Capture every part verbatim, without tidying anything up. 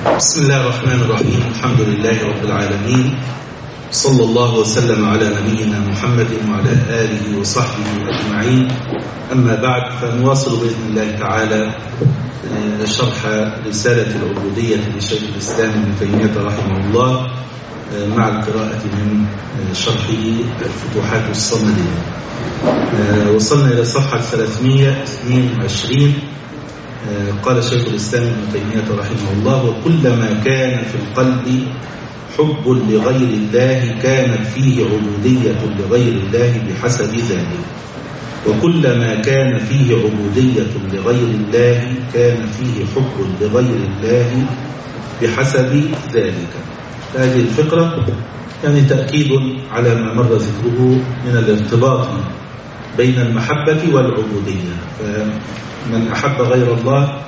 بسم الله الرحمن الرحيم. الحمد لله رب العالمين، صلى الله وسلم على نبينا محمد وعلى آله وصحبه أجمعين. أما بعد، فنواصل بإذن الله تعالى شرح رسالة العبودية لشيخ الإسلام ابن تيمية رحمه الله مع القراءة من شرحه الفتوحات الصمدية. وصلنا إلى صفحة ثلاثمائة واثنين وعشرين. قال شيخ الإسلام ابن تيمية رحمه الله: وكلما كان في القلب حب لغير الله كانت فيه عبودية لغير الله بحسب ذلك، وكلما كان فيه عبودية لغير الله كان فيه حب لغير الله بحسب ذلك. هذه الفقرة يعني تأكيد على ما مر ذكره من الارتباط بين المحبة والعبودية. فمن أحب غير الله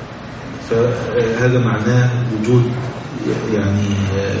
فهذا معناه وجود يعني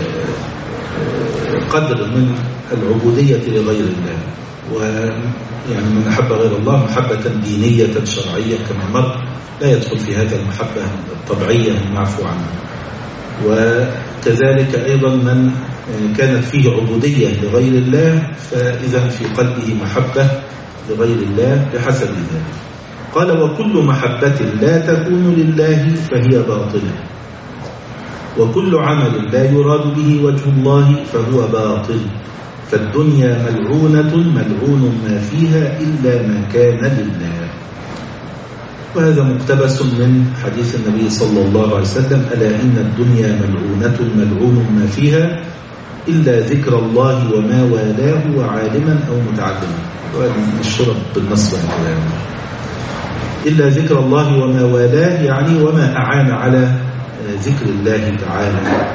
قدر من العبودية لغير الله، ويعني من أحب غير الله محبة دينية شرعية كما مر، لا يدخل في هذا المحبة الطبيعية المعفو عنها. وكذلك أيضا من كانت فيه عبودية لغير الله فإذا في قلبه محبة لغير الله بحسب ذلك. قال: وكل محبة لا تكون لله فهي باطلة، وكل عمل لا يراد به وجه الله فهو باطل، فالدنيا ملعونة ملعون ما فيها إلا ما كان لله. وهذا مقتبس من حديث النبي صلى الله عليه وسلم: ألا إن الدنيا ملعونة ملعون ما فيها إلا ذكر الله وما والاه وعالما أو متعلما. وهذا الشرط بالنص يعني إلا ذكر الله وما والاه، يعني وما أعان على ذكر الله تعالى.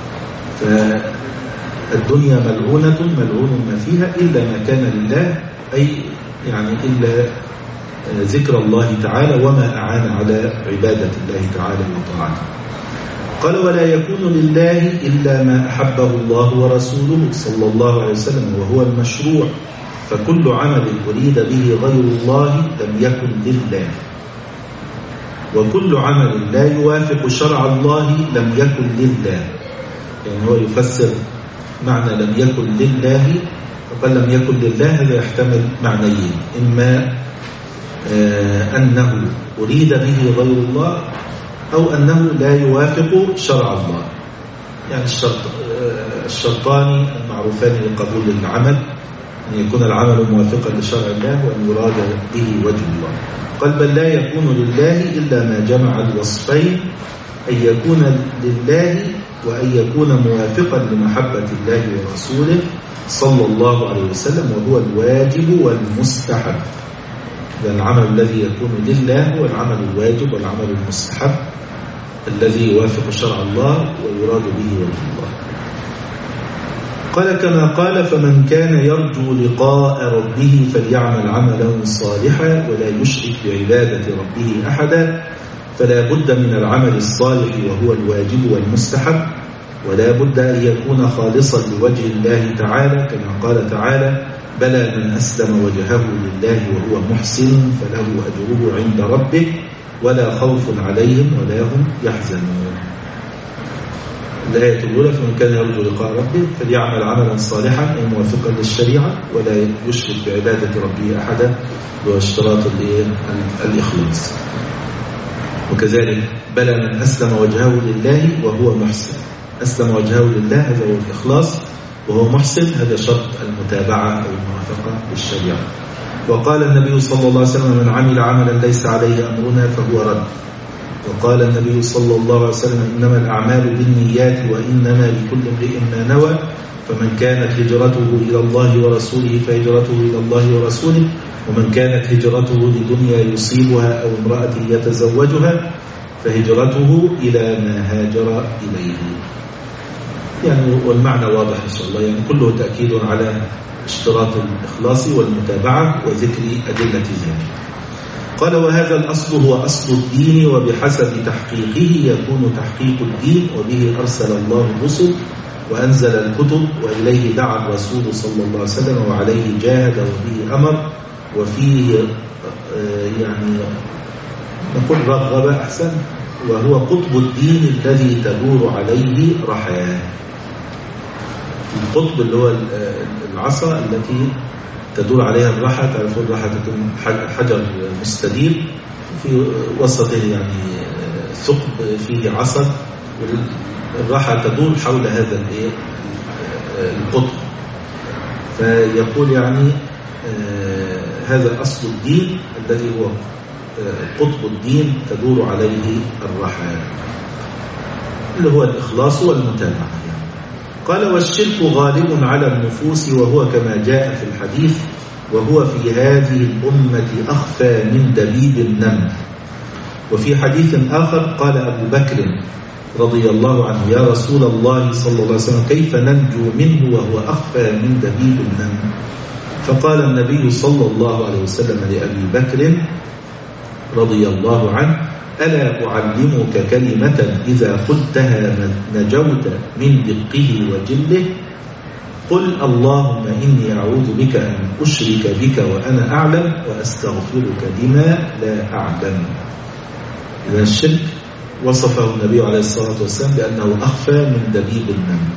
فالدنيا ملعونة ملعون ما فيها إلا ما كان لله، أي يعني إلا ذكر الله تعالى وما أعان على عبادة الله تعالى وطاعته. قال: ولا يكون لله إلا ما أحبه الله ورسوله صلى الله عليه وسلم وهو المشروع، فكل عمل أريد به غير الله لم يكن لله، وكل عمل لا يوافق شرع الله لم يكن لله. يعني هو يفسر معنى لم يكن لله، وقال لم يكن لله هذا يحتمل معنيين: إما آه أنه أريد به غير الله، أو أنه لا يوافق شرع الله. يعني الشرط آه الشرطان المعروفان لقبول العمل: أن يكون العمل موافقا لشرع الله، وأن يراد به وجه الله. قال: بل لا يكون لله إلا ما جمع الوصفين، أن يكون لله وأن يكون موافقا لمحبة الله ورسوله صلى الله عليه وسلم، وهو الواجب والمستحب. إذن العمل الذي يكون لله هو العمل الواجب والعمل المستحب الذي يوافق شرع الله ويراد به وجه الله. قال: كما قال: فمن كان يرجو لقاء ربه فليعمل عملا صالحا ولا يشرك بعبادة ربه أحدا. فلا بد من العمل الصالح وهو الواجب والمستحب، ولا بد أن يكون خالصا لوجه الله تعالى، كما قال تعالى: بلى من أسلم وجهه لله وهو محسن فله أجره عند ربه ولا خوف عليهم ولا هم يحزنون. الآية الأولى: فمن كان يرجو لقاء ربه فليعمل عملا صالحا أي موافقا للشريعة ولا يشرك بعبادة ربه أحدا، واشتراط الإخلاص. وكذلك بلى من أسلم وجهه لله وهو محسن. أسلم وجهه لله هذا هو الإخلاص، وهو محسن هذا شرط المتابعة أو الموافقة للشريعة. وقال النبي صلى الله عليه وسلم: من عمل عملا ليس عليه أمرنا فهو رد. وقال النبي صلى الله عليه وسلم: إنما الأعمال بالنيات وإنما لكل امرئ ما نوى، فمن كانت هجرته إلى الله ورسوله فهجرته إلى الله ورسوله، ومن كانت هجرته لدنيا يصيبها أو امرأة يتزوجها فهجرته إلى ما هاجر إليه. يعني والمعنى واضح إن شاء الله، يعني كله تأكيد على اشتراط الإخلاص والمتابعة وذكر أدلة ذلك. قال: وهذا الأصل هو أصل الدين، وبحسب تحقيقه يكون تحقيق الدين، وبه أرسل الله الرسل وأنزل الكتب، وإليه دعا الرسول صلى الله عليه وسلم، وعليه جاهد وبه أمر، وفيه يعني نقول رغب أحسن وهو قطب الدين الذي تدور عليه رحاه. القطب اللي هو العصا التي تدور عليها الرحى، تعرفون الرحى تكون حجر مستدير في وسطه يعني ثقب فيه عصا، والرحى تدور حول هذا القطب. فيقول يعني هذا أصل الدين الذي هو قطب الدين تدور عليه الرحى، اللي هو الإخلاص والمتابعة. قال والشرك غالب على النفوس، وهو كما جاء في الحديث وهو في هذه الأمة أخفى من دبيب النمل. وفي حديث آخر قال أبو بكر رضي الله عنه يا رسول الله صلى الله عليه وسلم كيف ننجو منه وهو أخفى من دبيب النمل؟ فقال النبي صلى الله عليه وسلم لأبي بكر رضي الله عنه ألا أعلمك كلمة إذا قلتها نجوت من دقه وجله؟ قل اللهم إني أعوذ بك أن أشرك بك وأنا أعلم وأستغفرك بما لا أعلم. إذا الشرك وصفه النبي عليه الصلاة والسلام بأنه أخفى من دبيب النمل.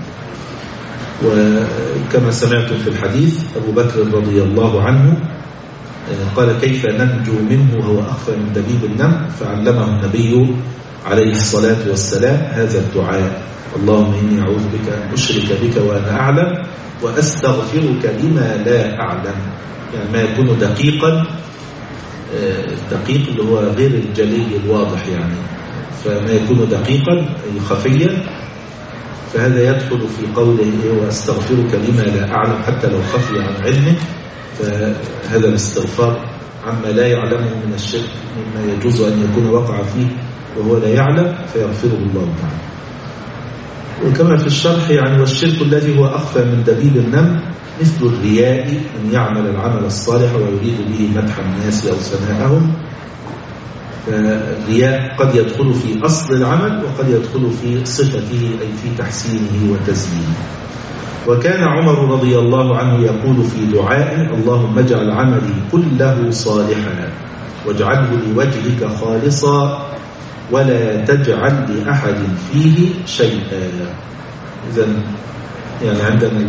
وكما سمعتم في الحديث أبو بكر رضي الله عنه قال كيف ننجو منه وهو أخفى من دبيب النمل؟ فعلمه النبي عليه الصلاة والسلام هذا الدعاء اللهم إني أعوذ بك أن أشرك بك وأنا أعلم وأستغفرك لما لا أعلم. يعني ما يكون دقيقا، دقيق اللي هو غير الجلي الواضح، يعني فما يكون دقيقا أي خفيا، فهذا يدخل في قوله وأستغفرك لما لا أعلم حتى لو خفي عن علمه. فهذا الاستغفار عما لا يعلمه من الشرك مما يجوز أن يكون وقع فيه وهو لا يعلم فيغفره الله تعالى. وكما في الشرح يعني والشرك الذي هو أخفى من دبيب النمل مثل الرياء، أن يعمل العمل الصالح ويريد به مدح الناس أو ثناءهم. فالرياء قد يدخل في أصل العمل وقد يدخل في صفته أي في تحسينه وتزيينه. وكان عمر رضي الله عنه يقول في دعائه اللهم اجعل عملي كله صالحا واجعله لوجهك خالصا ولا تجعل لأحد فيه شيئا. إذن يعني عندنا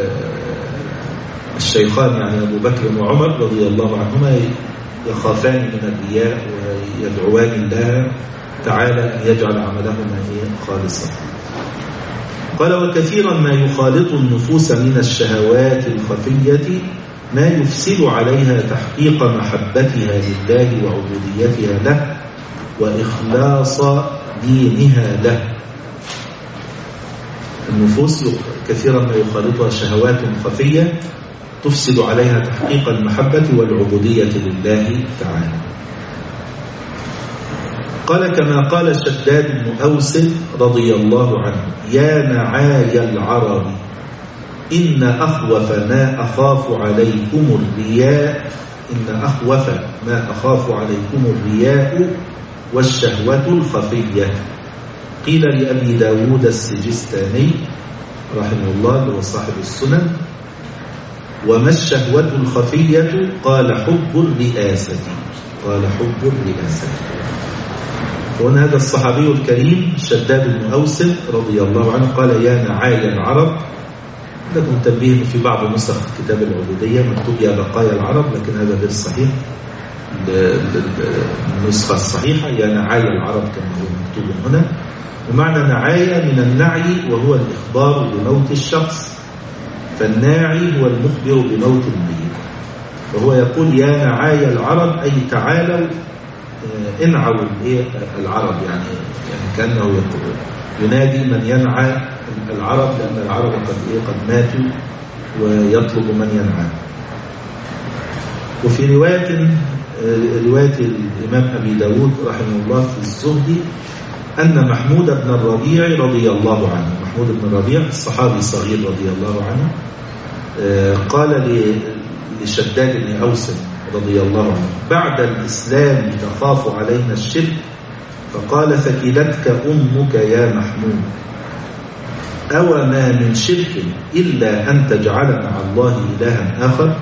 الشيخان يعني أبو بكر وعمر رضي الله عنهما يخافان من الرياء ويدعوان الله تعالى أن يجعل عملهما خالصا. قال وكثيرا ما يخالط النفوس من الشهوات الخفية ما يفسد عليها تحقيق محبتها لله وعبوديتها له وإخلاص دينها له. النفوس كثيرا ما يخالطها شهوات خفية تفسد عليها تحقيق المحبة والعبودية لله تعالى. قال كما قال شداد بن أوس رضي الله عنه يا نعاي العرب إن أخوف ما أخاف عليكم الرياء إن أخوف ما أخاف عليكم الرياء والشهوة الخفية. قيل لأبي داود السجستاني رحمه الله هو صاحب السنن وما الشهوة الخفية؟ قال حب الرئاسة قال حب الرئاسة. وهنا هذا الصحابي الكريم شداد بن أوس رضي الله عنه قال يا نعاي العرب. لكم تنبيه في بعض نسخ كتاب العبودية مكتوب يا بقايا العرب، لكن هذا غير صحيح. النسخة الصحيحة يا نعاي العرب كما هو مكتوب هنا. ومعنى نعاية من النعي وهو الإخبار بموت الشخص، فالناعي هو المخبر بموت الميت. وهو يقول يا نعاي العرب أي تعالوا انعوا العرب، يعني يعني كأنه يقول ينادي من ينعى العرب لأن العرب قد إيه قد ماتوا ويطلب من ينعى. وفي رواية رواية الإمام أبي داود رحمه الله في الزهد أن محمود بن الربيع رضي الله عنه، محمود بن الربيع الصحابي الصغير رضي الله عنه قال لشداد بن أوس رضي الله عنه بعد الإسلام تخاف علينا الشرك؟ فقال ثكلتك أمك يا محمود أو ما من شرك إلا أن تجعل مع الله إلها آخر.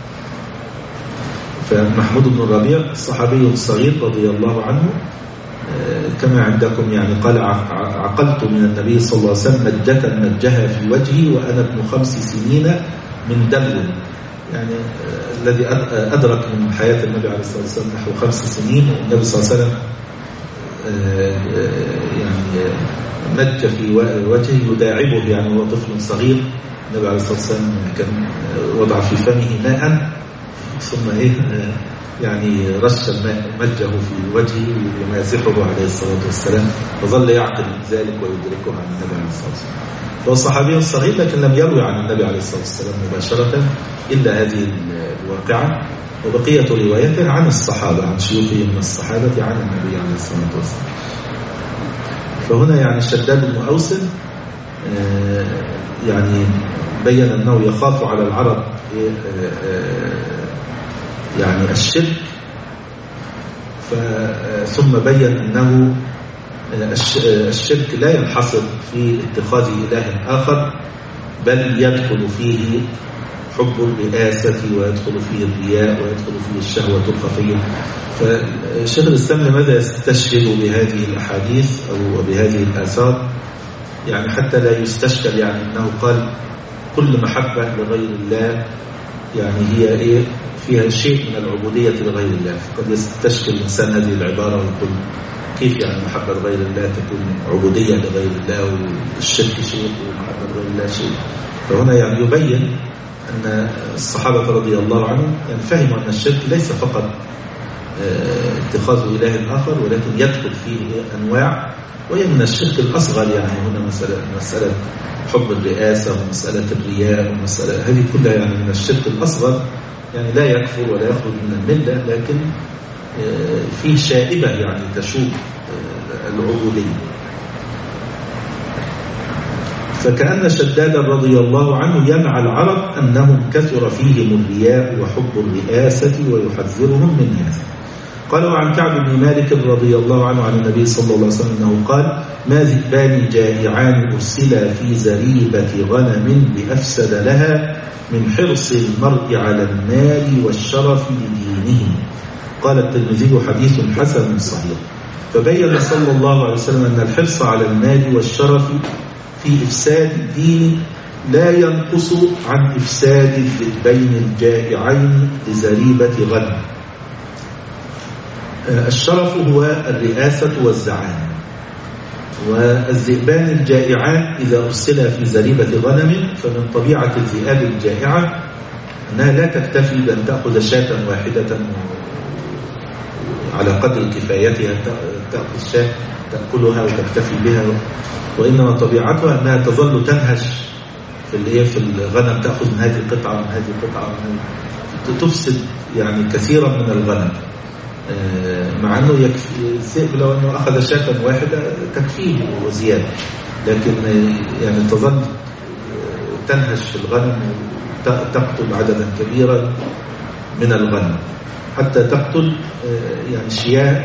فمحمود بن الربيع الصحابي الصغير رضي الله عنه كما عندكم يعني قال عقلت من النبي صلى الله عليه وسلم مجة مجها في وجهي وأنا ابن خمس سنين من دلو، يعني الذي أدرك من حياة النبي عليه الصلاة والسلام نحو خمس سنين، والنبي صلى الله عليه وسلم يعني مج في وجهه يداعبه، يعني هو طفل صغير. النبي عليه الصلاة والسلام كان وضع في فمه ماء ثم إيه يعني رش الماء مجه في وجهه ويمازحه عليه الصلاة والسلام، فظل يعقل ذلك ويدركه عن النبي عليه الصلاة والسلام. فهو صحابي صغير لكن لم يروي عن النبي عليه الصلاة والسلام مباشرة إلا هذه الواقعة، وبقية روايته عن الصحابة عن شيوخه من الصحابة عن النبي عليه الصلاة والسلام. فهنا يعني شداد بن أوس يعني بين أنه يخاف على العرب يعني الشرك، ثم بين أنه الشرك لا ينحصر في اتخاذ إله آخر، بل يدخل فيه حب الرئاسة ويدخل فيه الرياء ويدخل فيه الشهوة الخفية. فشيخ الإسلام لماذا يستشهد بهذه الأحاديث أو بهذه الآثار؟ يعني حتى لا يستشكل يعني أنه قال كل محبة لغير الله يعني هي إيه فيها شيء من العبودية لغير الله. فقد يستشكل الإنسان هذه العبارة ويقول كيف يعني محبة لغير الله تكون عبودية لغير الله والشرك شيء ومحبة لغير الله شيء؟ فهنا يعني يبين أن الصحابة رضي الله عنهم يعني فهموا أن الشرك ليس فقط اتخاذ إله آخر، ولكن يدخل فيه أنواع، وهي من الشرك الأصغر. يعني هنا مسألة, مسألة حب الرئاسة ومسألة الرياء ومسألة هذه كلها يعني من الشرك الأصغر، يعني لا يكفر ولا يخرج من الملة، لكن فيه شائبة يعني تشوب العبودية. فكأن شدادا رضي الله عنه ينعى العرب أنهم كثر فيهم الرياء وحب الرئاسة ويحذرهم من هذا. قال وعن كعب بن مالك رضي الله عنه عن النبي صلى الله عليه وسلم أنه قال ما ذئبان جائعان أرسلا في زريبة غنم بأفسد لها من حرص المرء على المال والشرف لدينه. قال الترمذي حديث حسن صحيح. فبين صلى الله عليه وسلم أن الحرص على المال والشرف في إفساد الدين لا ينقص عن إفساد الذئبين الجائعين لزريبة غنم. الشرف هو الرئاسة والزعامة، والذئبان الجائعان إذا أرسل في زريبة غنم فمن طبيعة الذئاب الجائعة أنها لا تكتفي بأن تأخذ شاة واحدة على قدر كفايتها، تأخذ شاة تأكلها وتكتفي بها، وإنما طبيعتها أنها تظل تنهش في في الغنم، تأخذ من هذه القطعة من هذه القطعة من هذه، تفسد يعني كثيرا من الغنم، مع أنه يكفي الذئب لو أنه أخذ شاة واحدة تكفيه وزيادة، لكن يعني تظل تنهش في الغنم وتقتل عددا كبيرا من الغنم حتى تقتل يعني شياه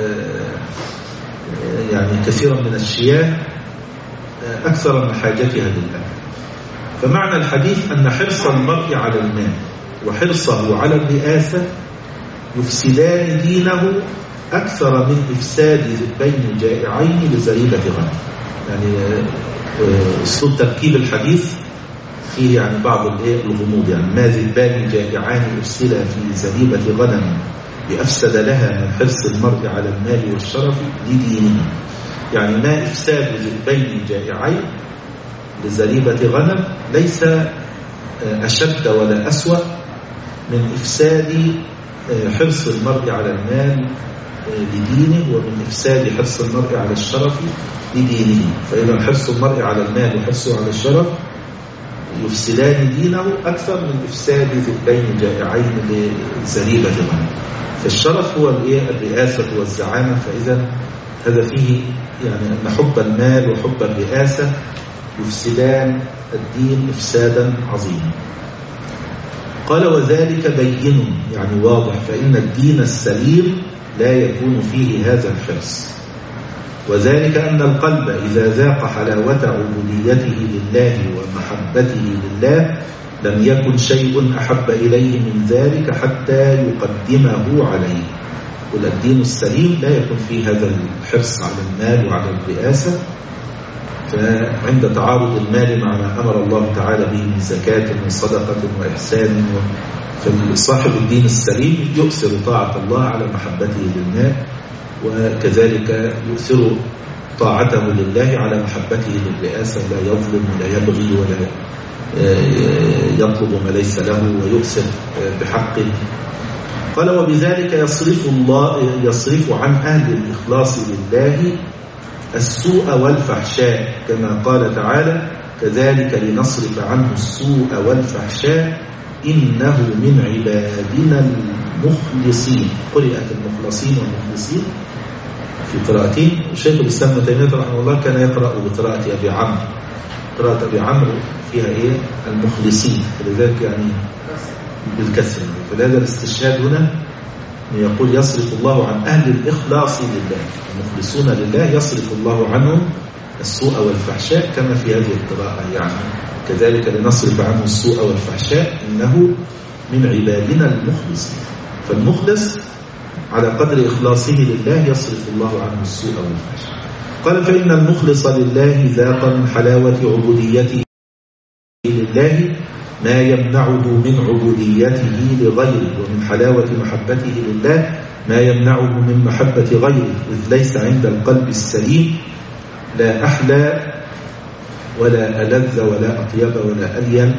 يعني كثيرا من الشياه أكثر من حاجتها لله. فمعنى الحديث أن حرص المرء على المال وحرصه على الرئاسة يفسدان دينه أكثر من إفساد ذئبين جائعين لزريبة غنم. يعني أسلوب تركيب الحديث فيه يعني بعض الغموض، يعني ما ذئبان جائعان أرسلا في زريبة غنم بأفسد لها من حرص المرء على المال والشرف لدينه. يعني ما إفساد ذئبين جائعين لزريبة غنم ليس أشد ولا أسوأ من إفساد حرص المرء على المال لدينه ومن إفساد حرص المرء على الشرف لدينه. فإذا حرص المرء على المال وحرصه على الشرف يفسدان دينه أكثر من إفساد ذئبين جائعين لزريبة غنم. فالشرف هو الرئاسة والزعامة، فإذا هذا فيه يعني أن حب المال وحب الرئاسة يفسدان الدين إفسادا عظيما. قال وذلك بين يعني واضح، فإن الدين السليم لا يكون فيه هذا الحرص، وذلك أن القلب إذا ذاق حلاوة عبوديته لله ومحبته لله لم يكن شيء أحب إليه من ذلك حتى يقدمه عليه. والدين السليم لا يكون فيه هذا الحرص على المال وعلى الرئاسة. فعند تعارض المال مع ما أمر الله تعالى به من زكاة وصدقة وإحسان، فصاحب الدين السليم يؤثر طاعة الله على محبته للمال، وكذلك يؤثر طاعته لله على محبته للرئاسة، لا يظلم ولا يبغي ولا يطلب ما ليس له ويؤثر بحقه. قال وبذلك يصرف الله يصرف عن أهل الإخلاص لله السوء والفحشاء، كما قال تعالى كذلك لنصرف عنه السوء والفحشاء إنه من عبادنا المخلصين. قرأت المخلصين والمخلصين في قراءتين. الشيخ الإسلام ابن تيمية رحمه الله كان يقرأ بقراءة أبي عمرو، قراءة أبي عمرو فيها إيه؟ المخلصين، فلذلك يعني بالكسر. فلهذا الاستشهاد هنا يقول يصرف الله عن أهل الإخلاص لله، المخلصون لله يصرف الله عنهم السوء والفحشاء، كما في هذه القراءة يعني كذلك لنصرف عنه السوء والفحشاء إنه من عبادنا المخلصين. فالمخلص على قدر إخلاصه لله يصرف الله عنه السوء والفحشاء. قال فإن المخلص لله ذاق من حلاوة عبوديته لله ما يمنعه من عبوديته لغيره، ومن حلاوة محبته لله ما يمنعه من محبة غيره، إذ ليس عند القلب السليم لا أحلى ولا ألذ ولا أطيب ولا ألين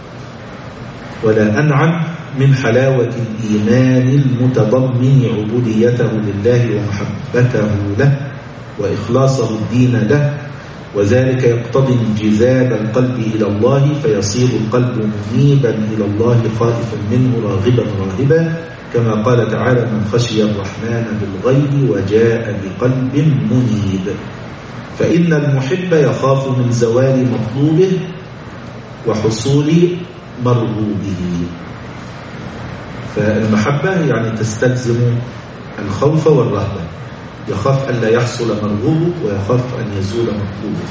ولا أنعم من حلاوة الإيمان المتضمن عبوديته لله ومحبته له وإخلاصه الدين له، وذلك يقتضي انجذاب القلب إلى الله، فيصير القلب منيبا إلى الله خائفا منه راغبا راهبا، كما قال تعالى من خشي الرحمن بالغيب وجاء بقلب منيب. فإن المحب يخاف من زوال مطلوبه وحصول مرغوبه. فالمحبة يعني تستلزم الخوف والرهبة، يخاف أن لا يحصل مرغوبه ويخاف أن يزول مطلوبه.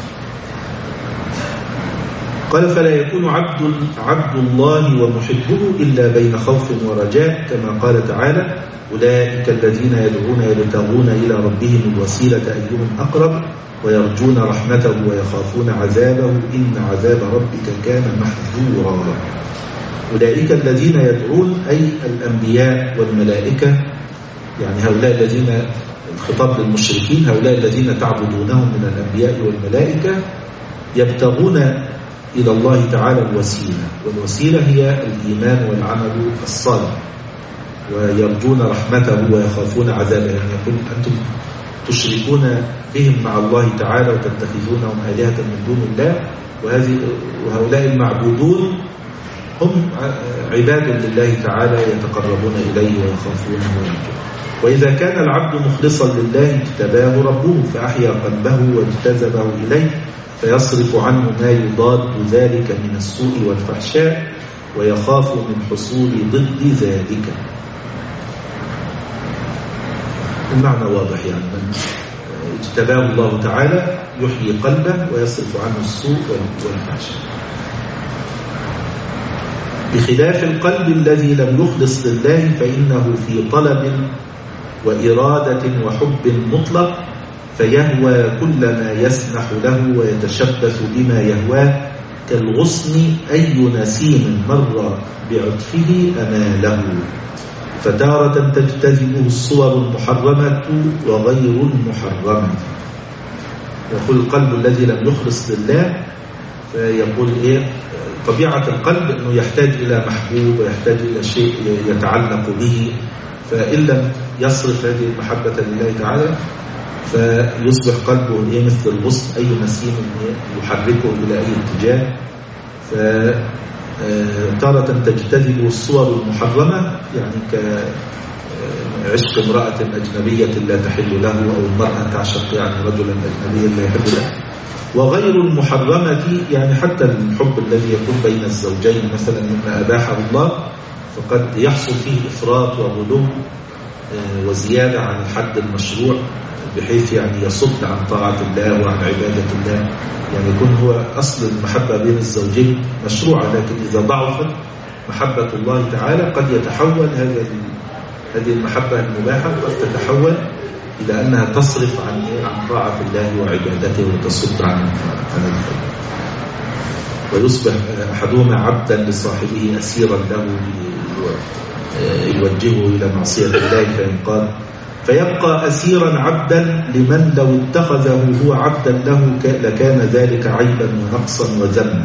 قال فلا يكون عبد عبد الله ومحبه إلا بين خوف ورجاء، كما قال تعالى أولئك الذين يدعون يبتغون إلى ربهم الوسيلة أيهم أقرب ويرجون رحمته ويخافون عذابه إن عذاب ربك كان محذورا. أولئك الذين يدعون أي الأنبياء والملائكة، يعني هؤلاء الذين الخطاب للمشركين، هؤلاء الذين تعبدونهم من الأنبياء والملائكة يبتغون إلى الله تعالى الوسيلة، والوسيلة هي الإيمان والعمل الصالح، ويرجون رحمته ويخافون عذابه، يعني يقول أنتم تشركون بهم مع الله تعالى وتتخذونهم آلهة من دون الله، وهذه وهؤلاء المعبودون هم عباد لله تعالى يتقربون إليه ويخافونه ويرجونه. وإذا كان العبد مخلصا لله اجتباه ربه فأحيا قلبه واجتذبه إليه، فيصرف عنه ما يضاد ذلك من السوء والفحشاء ويخاف من حصول ضد ذلك. المعنى واضح، يعني من اجتباه الله تعالى يحيي قلبه ويصرف عنه السوء والفحشاء، بخلاف القلب الذي لم يخلص لله فإنه في طلب وإرادة وحب مطلق، فيهوى كل ما يسمح له ويتشبث بما يهواه كالغصن أي نسيم مر بعطفه أماله، فتارة تجتذبه الصور المحرمة وغير المحرمة. يقول القلب الذي لم يخلص لله، فيقول إيه طبيعة القلب أنه يحتاج إلى محبوب ويحتاج إلى شيء يتعلق به، فإن لم يصرف هذه المحبة لله تعالى فيصبح قلبه إيه مثل الغصن أي نسيم يحركه إلى أي اتجاه. فتارة تجتذب الصور المحرمة، يعني كعشق امرأة أجنبية لا تحل له، أو المرأة تعشق يعني رجلا أجنبيا لا يحل له، وغير المحرمة يعني حتى الحب الذي يكون بين الزوجين مثلا مما أباحه الله، فقد يحصل فيه إفراط وغلو وزيادة عن الحد المشروع، بحيث يعني يصد عن طاعة الله وعن عبادة الله. يعني يكون هو أصل المحبة بين الزوجين مشروعة، لكن إذا ضعفت محبة الله تعالى قد يتحول هذا هذه المحبة المباحة قد تتحول إلى أنها تصرف عن عن طاعة الله وعبادته وتصد عن عن الخير، ويصبح أحدهما عبدا لصاحبه أسيرا له يوجهه إلى معصية الله فينقاد، فيبقى أسيرا عبدا لمن لو اتخذه هو عبدا له لكان ذلك عيبا ونقصا وذما.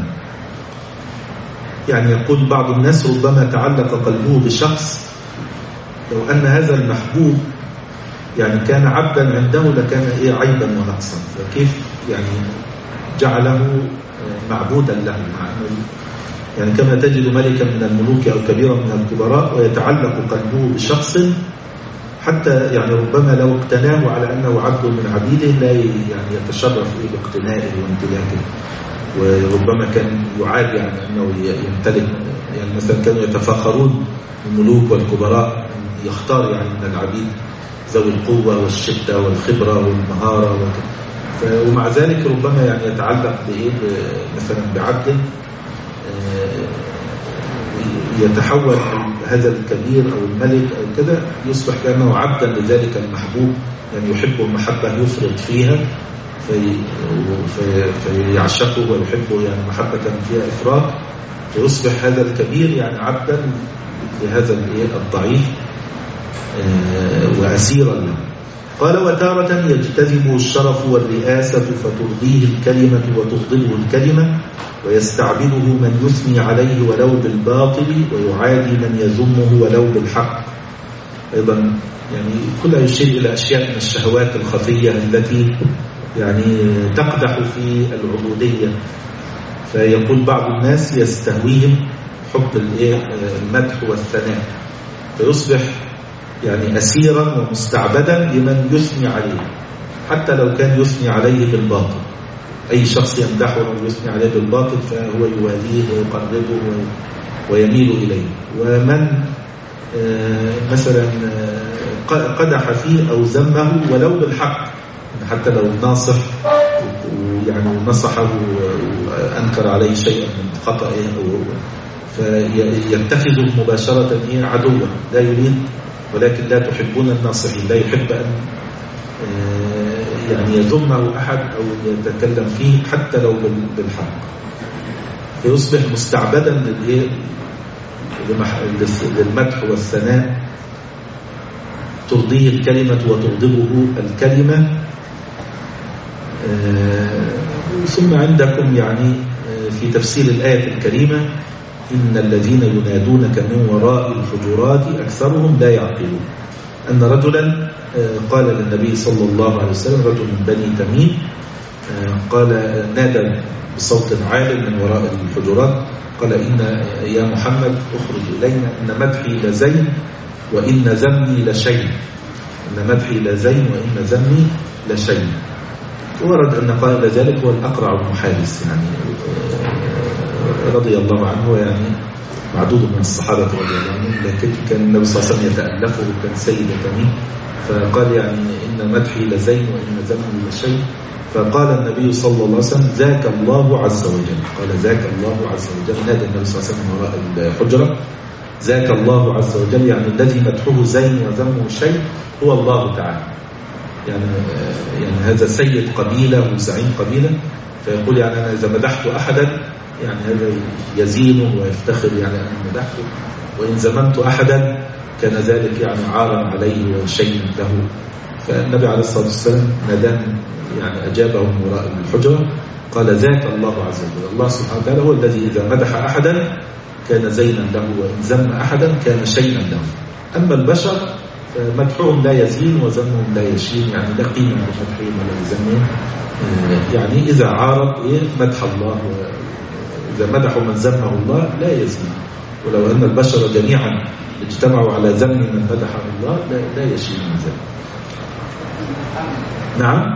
يعني يقول بعض الناس ربما تعلق قلبه بشخص لو أن هذا المحبوب يعني كان عبدا عنده لكان إيه عيبا ونقصا، فكيف يعني جعله معبودا له، يعني كما تجد ملكا من الملوك أو كبيرا من الكبراء ويتعلق قلبه بشخص حتى يعني ربما لو اقتناه على أنه عبد من عبيده لا يعني يتشرف باقتنائه وامتلاكه، وربما كان يعاد يعني أنه يمتلك، يعني مثلا كانوا يتفاخرون الملوك والكبراء يختار يعني من العبيد ذوي القوة والشدة والخبرة والمهارة، ومع ذلك ربما يعني يتعلق بإيه مثلا بعبد يتحول هذا الكبير أو الملك أو كذا يصبح كأنه عبدا لذلك المحبوب، يعني يحب المحبة يفرط فيها في فيعشقه ويحبه يعني محبة فيها إفراط، فيصبح هذا الكبير يعني عبدا لهذا الضعيف وأسيرا له. قال وتارة يجتذبه الشرف والرئاسة فترضيه الكلمة وتغضبه الكلمة، ويستعبده من يثني عليه ولو بالباطل ويعادي من يذمه ولو بالحق. أيضا يعني كلها يشير إلى أشياء من الشهوات الخفية التي يعني تقدح في العبودية، فيقول بعض الناس يستهويهم حب المدح والثناء فيصبح يعني أسيرا ومستعبدا لمن يثني عليه، حتى لو كان يثني عليه بالباطل. أي شخص يمدحه أو يثني عليه بالباطل فهو يواليه ويقربه ويميل إليه، ومن مثلا قدح فيه أو ذمه ولو بالحق، حتى لو ناصح يعني نصحه وأنكر عليه شيئا من خطأه فيتخذه مباشرة عدوا لا يريد، ولكن لا تحبون الناصحين، لا يحب أن يعني يذمه أحد أو يتكلم فيه حتى لو بالحق، فيصبح مستعبدا للمدح والثناء، ترضيه الكلمة وتغضبه الكلمة. ثم عندكم يعني في تفسير الآية الكريمة إن الذين ينادونك من وراء الحجرات أكثرهم لا يعقلون، أن رجلا قال للنبي صلى الله عليه وسلم، رجل من بني تميم، قال نادى بصوت عال من وراء الحجرات قال إن يا محمد أخرج إلينا إن مدحي لزين وإن ذمي لشيء، إن مدحي لزين وإن ذمي لشيء. ورد أن قال ذلك هو الأقرع بن حارث يعني رضي الله عنه، يعني معدود من الصحابة رضي الله عنهم، لكن كان النبي صلى الله عليه وسلم يتألفه وكان سيد تميم، فقال يعني إن مدحي لزين وإن ذمي لشيء، فقال النبي صلى الله عليه وسلم ذاك الله عز وجل، قال ذاك الله عز وجل، نادى النبي صلى الله عليه وسلم وراء الحجرة ذاك الله عز وجل، يعني الذي مدحه زين وذمه شيء هو الله تعالى، يعني يعني هذا سيد قبيلة وزعيم قبيلة، فيقول يعني أنا إذا مدحت أحدا يعني هذا يزينه ويفتخر يعني أنا مدحته، وإن ذممت أحدا كان ذلك يعني عارا عليه وشيء له. فالنبي عليه الصلاة والسلام ناداه يعني أجابه من وراء الحجرة قال ذاك الله عز وجل، الله سبحانه وتعالى هو الذي إذا مدح أحدا كان زينا له وإن ذم أحدا كان شيئا له. أما البشر فمدحهم لا يزين وذمهم لا يشين، يعني لا قيمة لمدحهم ولا لذمهم، يعني إذا عارض إيه مدح الله، إذا مدحوا من ذمه الله لا يزين، ولو أن البشر جميعا اجتمعوا على ذم من مدحه الله لا, لا يشين من ذلك. نعم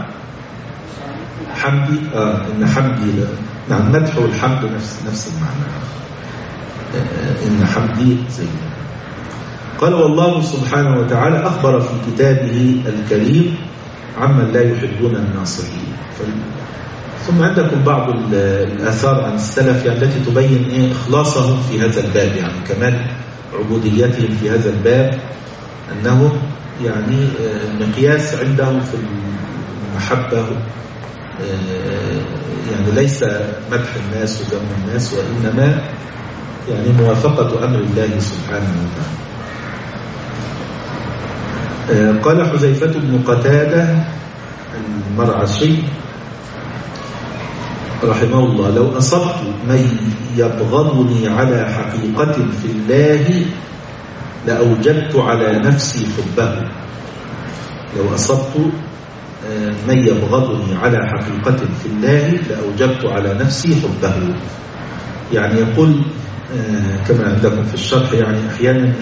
حمدي آه إن حمدي لا. نعم مدح والحمد نفس نفس المعنى، آه إن حمدي زي. قال والله سبحانه وتعالى أخبر في كتابه الكريم عمن لا يحبون الناصحين. ثم عندكم بعض الآثار عن السلف يعني التي تبين إيه إخلاصهم في هذا الباب، يعني كمال عبوديتهم في هذا الباب، أنهم يعني مقياس عندهم في المحبة يعني ليس مدح الناس وذم الناس، وإنما يعني موافقة أمر الله سبحانه وتعالى. قال حذيفة بن قتادة المرعشي رحمه الله: لو أصبت من يبغضني على حقيقة في الله لأوجبت على نفسي حبه. لو أصبت من يبغضني على حقيقة في الله لأوجبت على نفسي حبه. يعني يقول كما عندكم في الشرح، يعني أحيانا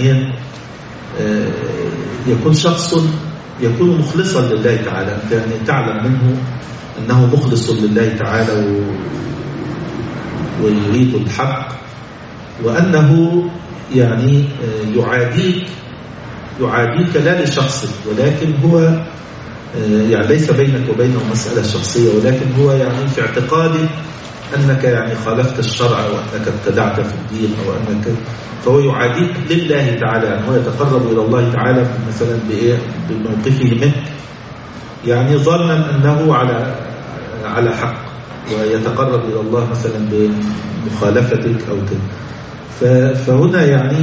يكون شخص يكون مخلصا لله تعالى، يعني تعلم منه أنه مخلص لله تعالى ويريد الحق، وأنه يعني يعاديك يعاديك لا لشخصك، ولكن هو يعني ليس بينك وبينه مسألة شخصية، ولكن هو يعني في اعتقاده أنك يعني خالفت الشرع وأنك ابتدعت في الدين أو أنك، فهو يعاديك لله تعالى. يعني هو يتقرب إلى الله تعالى مثلا بإيه؟ بموقفه منك، يعني ظنا أنه على على حق، ويتقرب إلى الله مثلا بمخالفتك أو كده. فهنا يعني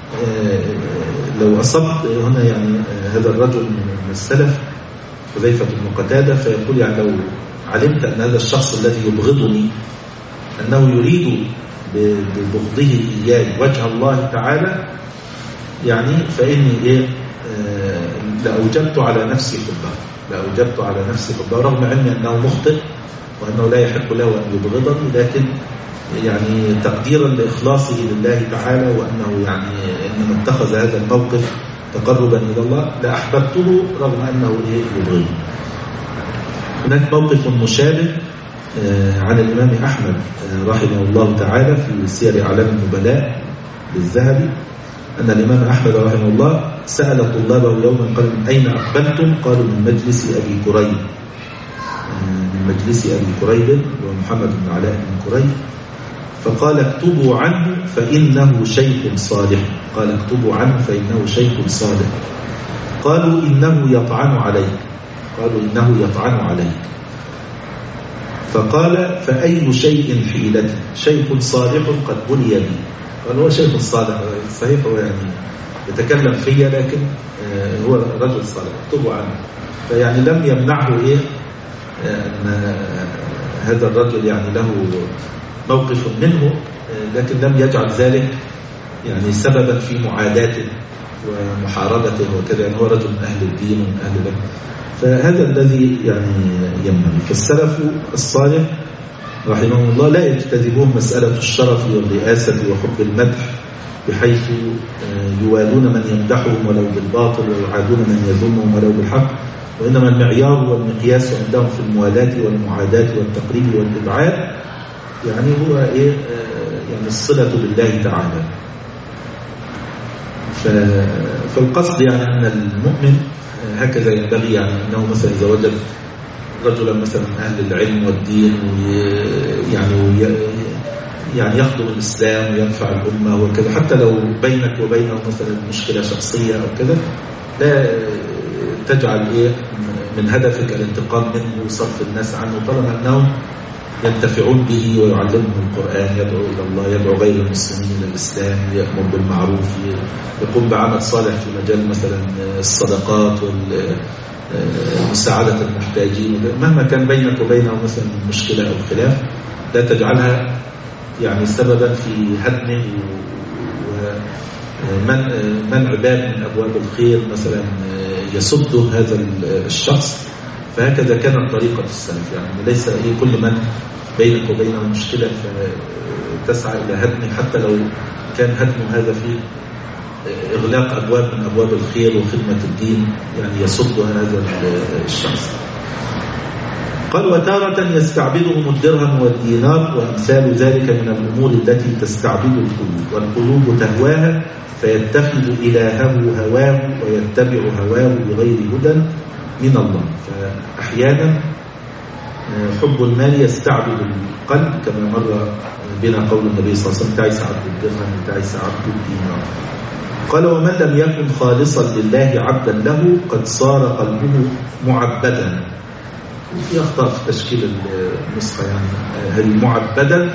لو أصبت هنا يعني هذا الرجل من السلف حذيفة بن قتادة، فيقول يعني لو علمت أن هذا الشخص الذي يبغضني أنه يريد ببغضه إياي وجه الله تعالى، يعني فإني إيه لأوجبت على نفسي حبه لأوجبت على نفسي حبه رغم علمي أنه مخطئ وأنه لا يحق له أن يبغضني، لكن يعني تقديرا لإخلاصه لله تعالى، وأنه يعني إنما اتخذ هذا الموقف تقربا إلى الله لأحببته رغم أنه إيه يبغضني. هناك موقف مشابه عن الإمام أحمد رحمه الله تعالى في سير أعلام النبلاء للذهبي، أن الإمام أحمد رحمه الله سأل طلابه يوما قال: أين أقبلتم؟ قالوا: من مجلس أبي كريب من مجلس أبي كريب ومحمد بن علاء بن كريب. فقال: اكتبوا عنه فإنه شيخ صالح. قال: اكتبوا عنه فإنه شيخ صالح. قالوا: إنه يطعن عليك قالوا إنه يطعن عليك فقال: فأي شيء حيلتي؟ شيخ صالح قد بلي بي. قال: هو شيخ صالح صحيح، هو يعني يتكلم فيا، لكن هو رجل صالح، اكتبوا عنه. فيعني لم يمنعه إيه أن هذا الرجل يعني له موقف منه، لكن لم يجعل ذلك يعني سببا في معاداته ومحاربته وكذا، يعني هو رجل من أهل الدين ومن أهل الدين. فهذا الذي يعني ينبغي. فالسلف الصالح رحمه الله لا يجتذبون مسألة الشرف والرئاسة وحب المدح بحيث يوالون من يمدحهم ولو بالباطل ويعادون من يذمهم ولو بالحق، وإنما المعيار والمقياس عندهم في الموالاة والمعاداة والتقريب والإبعاد يعني هو إيه يعني الصلة بالله تعالى. فالقصد يعني أن المؤمن هكذا ينبغي، يعني أنه مثلا إذا وجد رجلا مثلا من أهل العلم والدين يعني يعني يخدم الإسلام وينفع الأمة وكذا، حتى لو بينك وبينه مثلا مشكلة شخصية أو كذا، لا تجعل إيه من هدفك الانتقام منه وصرف الناس عنه، طالما أنهم ينتفعون به ويعلمهم القرآن، يدعو إلى الله، يدعو غير المسلمين إلى الإسلام، يأمر بالمعروف، يقوم بعمل صالح في مجال مثلا الصدقات ومساعدة المحتاجين. مهما كان بينك وبينه مثلا مشكلة أو خلاف، لا تجعلها يعني سببا في هدمه ومنع باب من أبواب الخير مثلا يصد هذا الشخص. فهكذا كانت طريقة السلف، يعني ليس إيه كل من بينك وبينه مشكلة فتسعى إلى هدمه، حتى لو كان هدمه هذا في إغلاق أبواب من أبواب الخير وخدمة الدين، يعني يصد هذا الشخص. قال: وتارة يستعبدهم الدرهم والدينار وأمثال ذلك من الأمور التي تستعبد القلوب، والقلوب تهواها فيتخذ إلهه هواه ويتبع هواه بغير هدى من الله. فأحيانا حب المال يستعبد القلب، كما مر بنا قول النبي صلى الله عليه وسلم: تعيس عبد الدرهم وتعيس عبد الدينار. قال ومن لم يكن خالصا لله عبدا له قد صار قلبه معبدا. في أخطاء في تشكيل النسخة، يعني هل معبدا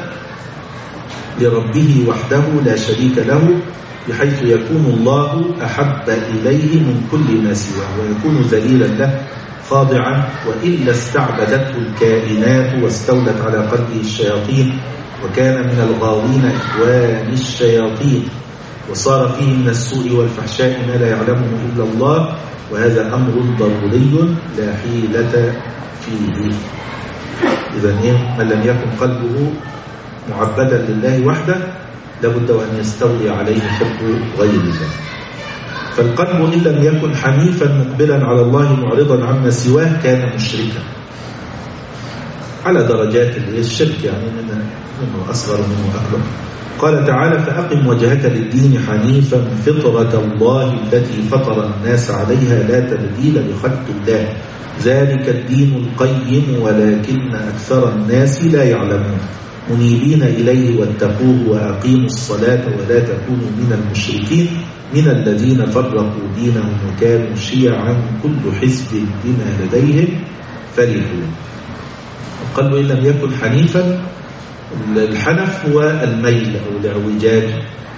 لربه وحده لا شريك له، بحيث يكون الله أحب إليه من كل ما سواه، ويكون ذليلا له خاضعا، وإلا استعبدته الكائنات واستولت على قلبه الشياطين، وكان من الغاوين إخوان الشياطين، وصار فيه من السوء والفحشاء ما لا يعلمه إلا الله، وهذا أمر ضروري لا حيلة فيه. إذن إيه؟ من لم يكن قلبه معبدا لله وحده لابد أن يستولي عليه حب غير الله. فالقلب إن لم يكن حنيفا مقبلا على الله معرضا عما سواه كان مشركا على درجات الشرك، يعني منه أصغر منه أكبر. قال تعالى فأقم وجهك للدين حنيفا فطرة الله التي فطر الناس عليها لا تبديل لخلق الله ذلك الدين القيم ولكن أكثر الناس لا يعلمون منيبين إليه واتقوه وأقيموا الصلاة ولا تكونوا من المشركين من الذين فرقوا دينهم وكانوا شيعا كل حزب بما لديهم فرحون. قالوا إن لم يكن حنيفا، الحنف هو الميل أو الاعوجاج،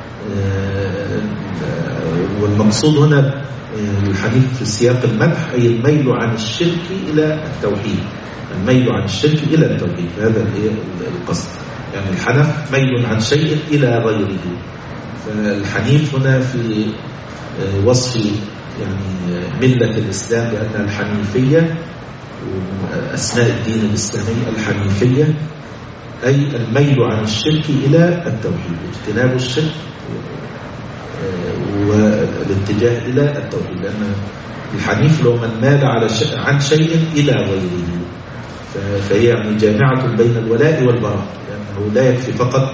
والمقصود هنا الحنيف في سياق المدح أي الميل عن الشرك إلى التوحيد، الميل عن الشرك إلى التوحيد، هذا القصد. يعني الحنف ميل عن شيء إلى غيره. فالحنيف هنا في وصف يعني ملة الإسلام بأن الحنيفية أسماء الدين الإسلامي الحنيفية أي الميل عن الشرك إلى التوحيد، اجتناب الشرك والاتجاه إلى التوحيد، لأن الحنيف لو من مال على عن شيء إلى غيره، فهي يعني جامعة بين الولاء والبراء، لأنه لا يكفي فقط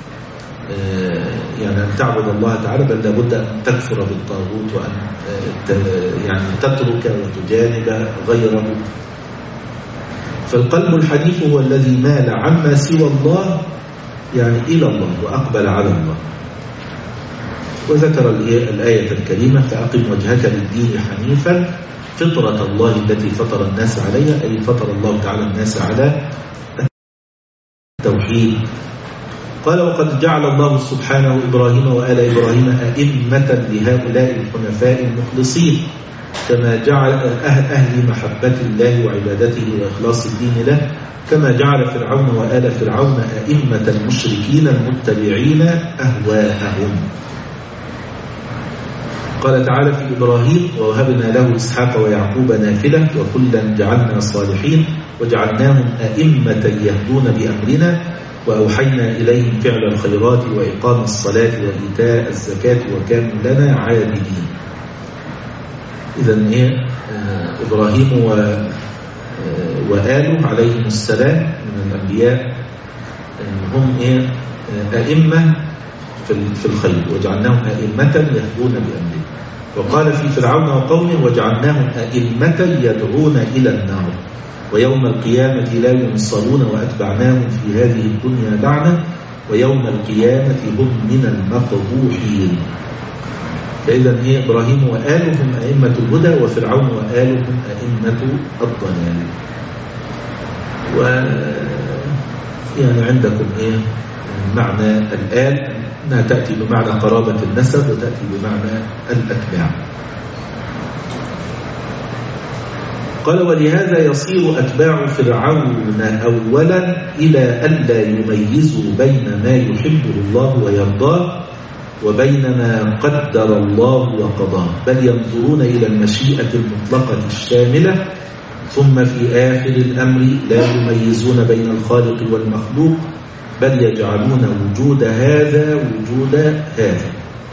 يعني أن تعبد الله تعالى، بل لابد أن تكفر بالطاغوت وأن يعني تترك وتجانب غيره. فالقلب الحنيف هو الذي مال عما سوى الله يعني إلى الله وأقبل على الله. وذكر الآية الكريمة فأقم وجهك للدين حنيفا فطرة الله التي فطر الناس عليها، أي فطر الله تعالى الناس على التوحيد. قال وقد جعل الله سبحانه إبراهيم وآل إبراهيم أئمة لهؤلاء الحنفاء المخلصين، كما جعل أهل, أهل محبة الله وعبادته وإخلاص الدين له، كما جعل فرعون وآل فرعون أئمة المشركين المتبعين أهواءهم. قال تعالى في إبراهيم ووهبنا له إسحاق ويعقوب نافلة وكلا جعلنا صالحين وجعلناهم أئمة يهدون بأمرنا وأوحينا إليهم فعل الخيرات وإقام الصلاة وإيتاء الزكاة وكانوا لنا عابدين. إذن إيه إبراهيم وآله عليهم السلام من الأنبياء هم إيه أئمة في الخير وجعلناهم أئمة يهدون بأمرنا. وقال في فرعون وقومه وجعلناهم أئمة يدعون إلى النار ويوم القيامة لا ينصرون وأتبعناهم في هذه الدنيا لعنة ويوم القيامة هم من المقبوحين. فإذا هي إبراهيم وآله هم أئمة الهدى وفرعون وآله هم أئمة الضلال. و يعني عندكم إيه معنى الآل أنها تأتي بمعنى قرابة النسب وتأتي بمعنى الأتباع. قال ولهذا يصير أتباع فرعون أولا إلى ألا يميزوا بين ما يحبه الله ويرضاه وبين ما قدر الله وقضاه، بل ينظرون إلى المشيئة المطلقة الشاملة، ثم في آخر الأمر لا يميزون بين الخالق والمخلوق، بل يجعلون وجود هذا وجود هذا.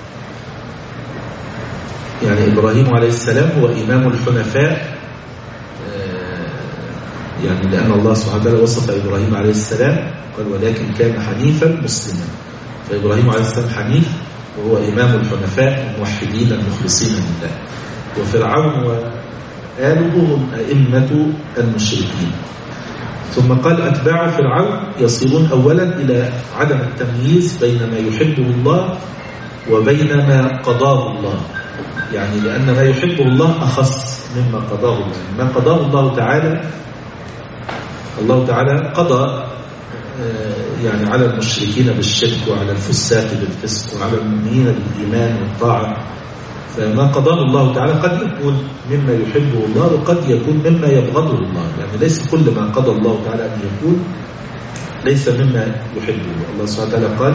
يعني إبراهيم عليه السلام هو إمام الحنفاء، يعني لأن الله سبحانه وتعالى وصف إبراهيم عليه السلام قال ولكن كان حنيفا مسلما، فإبراهيم عليه السلام حنيف وهو إمام الحنفاء الموحدين المخلصين لله. وفرعون وآله هم أئمة المشركين. ثم قال أتباع فرعون يصيرون أولا إلى عدم التمييز بين ما يحبه الله وبين ما قضاه الله، يعني لأن ما يحبه الله أخص مما قضاه الله. ما قضاه الله تعالى، الله تعالى قضى يعني على المشركين بالشرك وعلى الفساق بالفسق وعلى المؤمنين بالإيمان والطاعة. فما قضاه الله تعالى قد يكون مما يحبه الله وقد يكون مما يبغضه الله، يعني ليس كل ما قضى الله تعالى أن يكون ليس مما يحبه الله. سبحانه وتعالى قال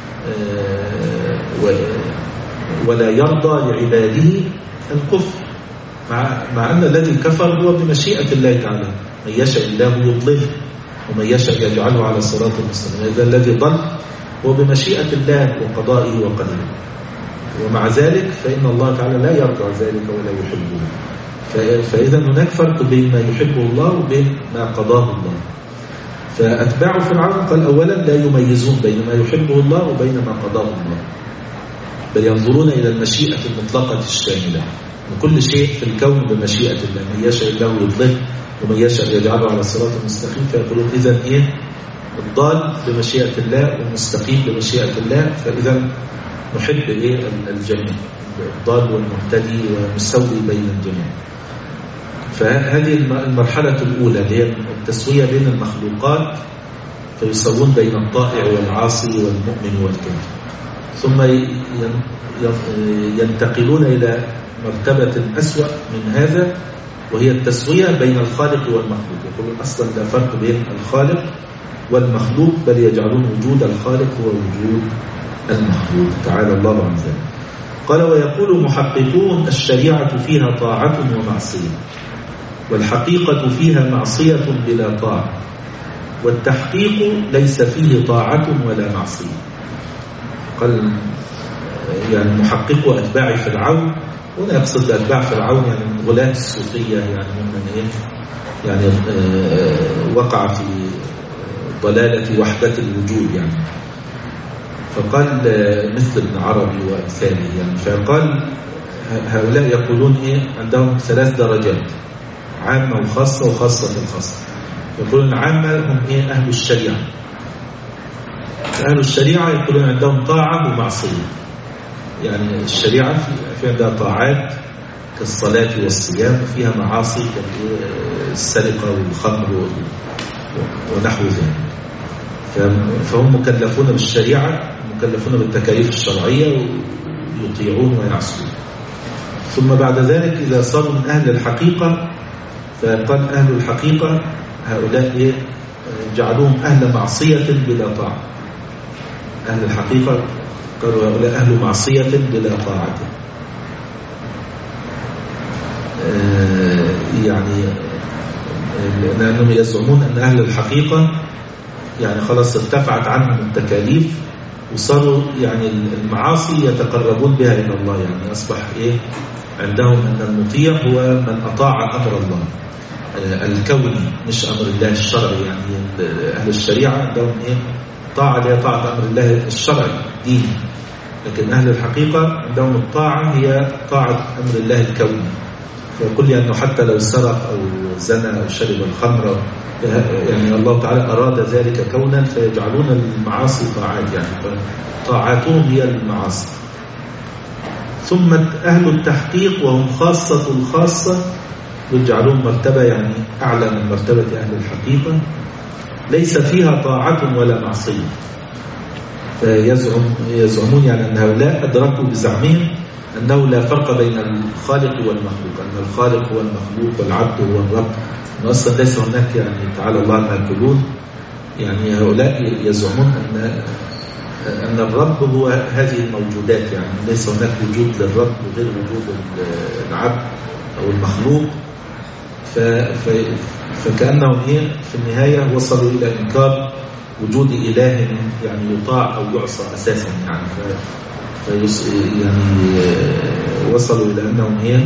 ولا يرضى لعباده الكفر، مع, مع أن الذي كفر هو بمشيئة الله تعالى، من يشاء الله يضلله ومن يشاء يجعله على صراط المستقيم. إذا الذي ضل هو بمشيئة الله وقضائه وقدره، ومع ذلك فإن الله تعالى لا يرضى ذلك ولا يحبه. فإذا هناك فرق بين ما يحبه الله وبين ما قضاه الله. فأتباع فرعون قال أولا لا يميزون بين ما يحبه الله وبين ما قضاه الله، بل ينظرون إلى المشيئة المطلقة الشاملة، وكل شيء في الكون بمشيئة الله، من يشاء الله يضلله ومن يشاء يجعله على الصراط المستقيم. فيقولون إذن إيه؟ الضال بمشيئة الله والمستقيم بمشيئة الله، فإذا نحب إيه؟ الجميع، الضال والمهتدي ونسوي بين الجميع. فهذه المرحلة الأولى اللي هي التسوية بين المخلوقات، فيسوون بين الطائع والعاصي والمؤمن والكافر. ثم ينتقلون إلى مرتبة أسوأ من هذا، وهي التسوية بين الخالق والمخلوق. يقولون أصلا لا فرق بين الخالق والمخلوق، بل يجعلون وجود الخالق هو وجود المخلوق، تعالى الله عن ذلك. قال ويقول محققون الشريعة فيها طاعة ومعصية، والحقيقة فيها معصية بلا طاعة، والتحقيق ليس فيه طاعة ولا معصية. قال يعني محقق أتباع فرعون، هنا يقصد أتباع فرعون يعني من غلاة الصوفية، يعني من إيه؟ يعني آه وقع في ضلالة وحدة الوجود يعني. فقال آه مثل ابن عربي وأمثاله يعني. فقال هؤلاء يقولون إيه؟ عندهم ثلاث درجات، عامة وخاصة وخاصة الخاصة. يقولون عامة هم إيه؟ أهل الشريعة. أهل الشريعة يقولون عندهم طاعة ومعصية، يعني الشريعة في عندها طاعات كالصلاة والصيام، فيها معاصي كالسرقة والخمر ونحو ذلك. فهم مكلفون بالشريعة، مكلفون بالتكاليف الشرعية ويطيعون ويعصون. ثم بعد ذلك إذا صاروا من أهل الحقيقة، فقال أهل الحقيقة هؤلاء جعلوهم أهل معصية بلا طاعة. أهل الحقيقة قالوا هؤلاء أهل معصية بلا طاعة، يعني لأنهم يزعمون أن أهل الحقيقة يعني خلاص ارتفعت عنهم التكاليف وصاروا يعني المعاصي يتقربون بها إلى الله، يعني أصبح إيه عندهم أن المطيع هو من أطاع أمر الله الكوني مش أمر الله الشرعي. يعني أهل الشريعة عندهم إيه طاعة هي طاعة أمر الله الشرعي دين، لكن أهل الحقيقة عندهم الطاعة هي طاعة أمر الله الكوني. فيقول لي أنه حتى لو سرق أو زنى أو شرب الخمر، يعني الله تعالى أراد ذلك كونا، فيجعلون المعاصي طاعات، يعني طاعاتهم هي المعاصي. ثم أهل التحقيق وهم خاصة الخاصة يجعلون مرتبة يعني أعلى من مرتبة أهل الحقيقة، ليس فيها طاعة ولا معصية. فيزعم يزعمون يعني أن هؤلاء أدركوا بزعمهم أنه لا فرق بين الخالق والمخلوق، أن الخالق هو المخلوق والعبد هو الرب، أن أصلا ليس هناك يعني تعالى الله ما يقولون. يعني هؤلاء يزعمون أن أن الرب هو هذه الموجودات، يعني ليس هناك وجود للرب وغير وجود العبد أو المخلوق. فكأنهم إيه في النهاية وصلوا إلى إنكار وجود إله يعني يطاع أو يعصى أساسا، يعني يعني وصلوا إلى أنهم إيه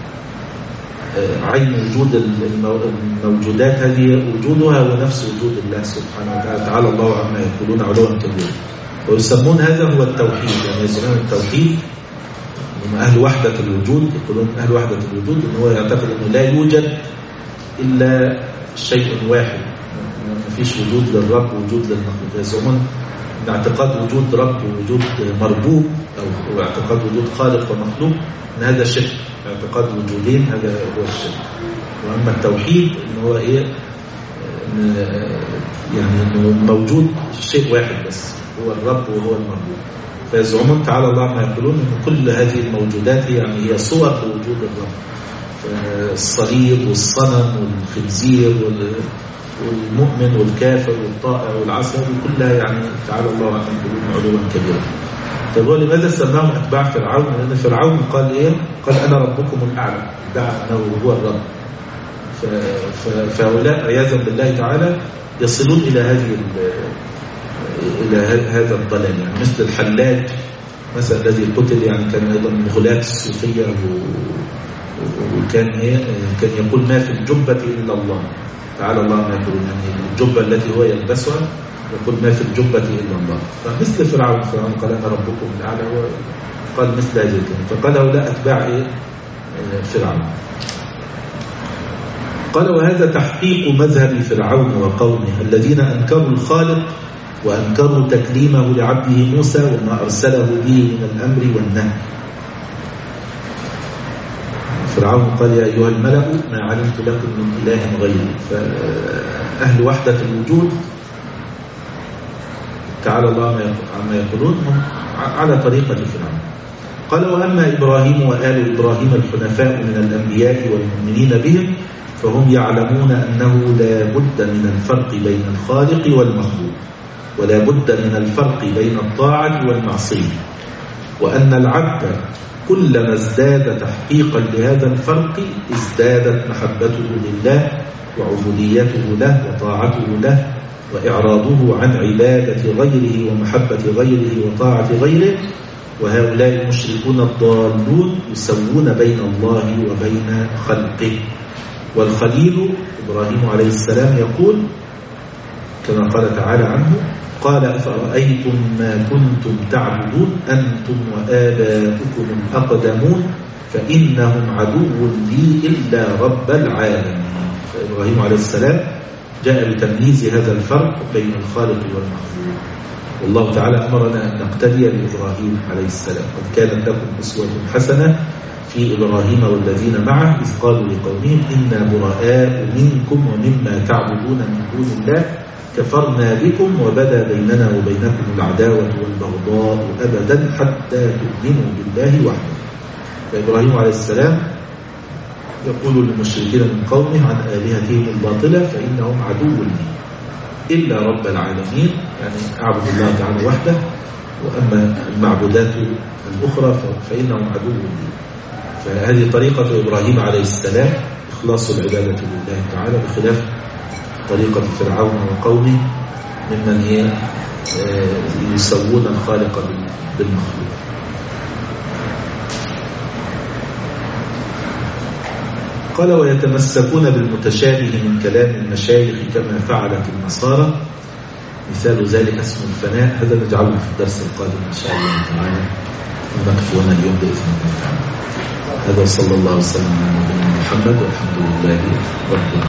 عين وجود الموجودات هذه وجودها ونفس وجود الله سبحانه وتعالى، تعالى الله عما يقولون علوا كبيرا. ويسمون هذا هو التوحيد، يعني يسمون التوحيد هم أهل وحدة الوجود. يقولون أهل وحدة الوجود إن هو يعتقد أنه لا يوجد إلا شيء واحد، ما فيش وجود للرب ووجود للمخلوق. يزعمون ان اعتقاد وجود رب ووجود مربوب او اعتقاد وجود خالق ومخلوق ان هذا شرك، اعتقاد وجودين هذا هو الشرك. واما التوحيد ان هو ايه، إن يعني انه موجود شيء واحد بس هو الرب وهو المربوب. فيزعمون تعالى الله ما يقولون ان كل هذه الموجودات يعني هي صور لوجود الرب، الصليب والصنم والخنزير والمؤمن والكافر والطائع والعسل كلها يعني تعالى الله عما يقولون علوا كبيرا. طيب هو لماذا سماهم اتباع فرعون؟ لان فرعون قال ايه؟ قال انا ربكم الاعلى، ادعى انه هو الرب. فهؤلاء عياذا بالله تعالى يصلون الى هذه الى هذا الضلال، يعني مثل الحلاج مثلا الذي قتل، يعني كان ايضا من غلاة الصوفيه وكان ايه، كان يقول ما في الجبة الا الله تعالى الله ما يقولون، يعني الجبة التي هو يلبسها يقول ما في الجبة الا الله. فمثل فرعون، فرعون قال انا ربكم الاعلى، هو قال مثل هذه الكلمه. فقال هؤلاء اتباع ايه فرعون. قال وهذا تحقيق مذهب فرعون وقومه الذين انكروا الخالق وانكروا تكليمه لعبده موسى وما ارسله به من الامر والنهي. فرعون قال يا أيها الملأ ما علمت لكم من إله غيري. فأهل وحدة الوجود تعالى الله عما يقولون هم على طريقة فرعون. قال وأما إبراهيم وآل إبراهيم الحنفاء من الأنبياء والمؤمنين بهم فهم يعلمون أنه لا بد من الفرق بين الخالق والمخلوق، ولا بد من الفرق بين الطاعة والمعصية، وأن العبد كلما ازداد تحقيقا لهذا الفرق ازدادت محبته لله وعبوديته له وطاعته له وإعراضه عن عبادة غيره ومحبة غيره وطاعة غيره. وهؤلاء المشركون الضالون يسوون بين الله وبين خلقه. والخليل إبراهيم عليه السلام يقول كما قال تعالى عنه قال أفرأيتم ما كنتم تعبدون أنتم وآباؤكم الأقدمون فإنهم عدو لي إلا رب العالمين. فإبراهيم عليه السلام جاء بتمييز هذا الفرق بين الخالق والمخلوق. والله تعالى أمرنا أن نقتدي بإبراهيم عليه السلام. قد كانت لكم أسوة حسنة في إبراهيم والذين معه إذ قالوا لقومهم إنا براء منكم ومما تعبدون من دون الله كفرنا بكم وبدا بيننا وبينكم العداوة والبغضاء أبدا حتى تؤمنوا بالله وحده. فإبراهيم عليه السلام يقول للمشركين من قومه عن آلهتهم الباطلة فإنهم عدو لي إلا رب العالمين، يعني أعبد الله تعالى وحده، وأما المعبودات الأخرى فإنهم عدو لي. فهذه طريقة إبراهيم عليه السلام إخلاص العبادة لله تعالى، بخلاف طريقة فرعون وقومه ممن هي يسوون الخالق بالمخلوق. قال ويتمسكون بالمتشابه من كلام المشايخ كما فعلت النصارى، مثال ذلك اسم الفناء. هذا نجعله في الدرس القادم إن شاء الله تعالى، ونقف هنا اليوم بإذن الله. هذا صلى الله وسلم على نبينا محمد والحمد لله رب العالمين.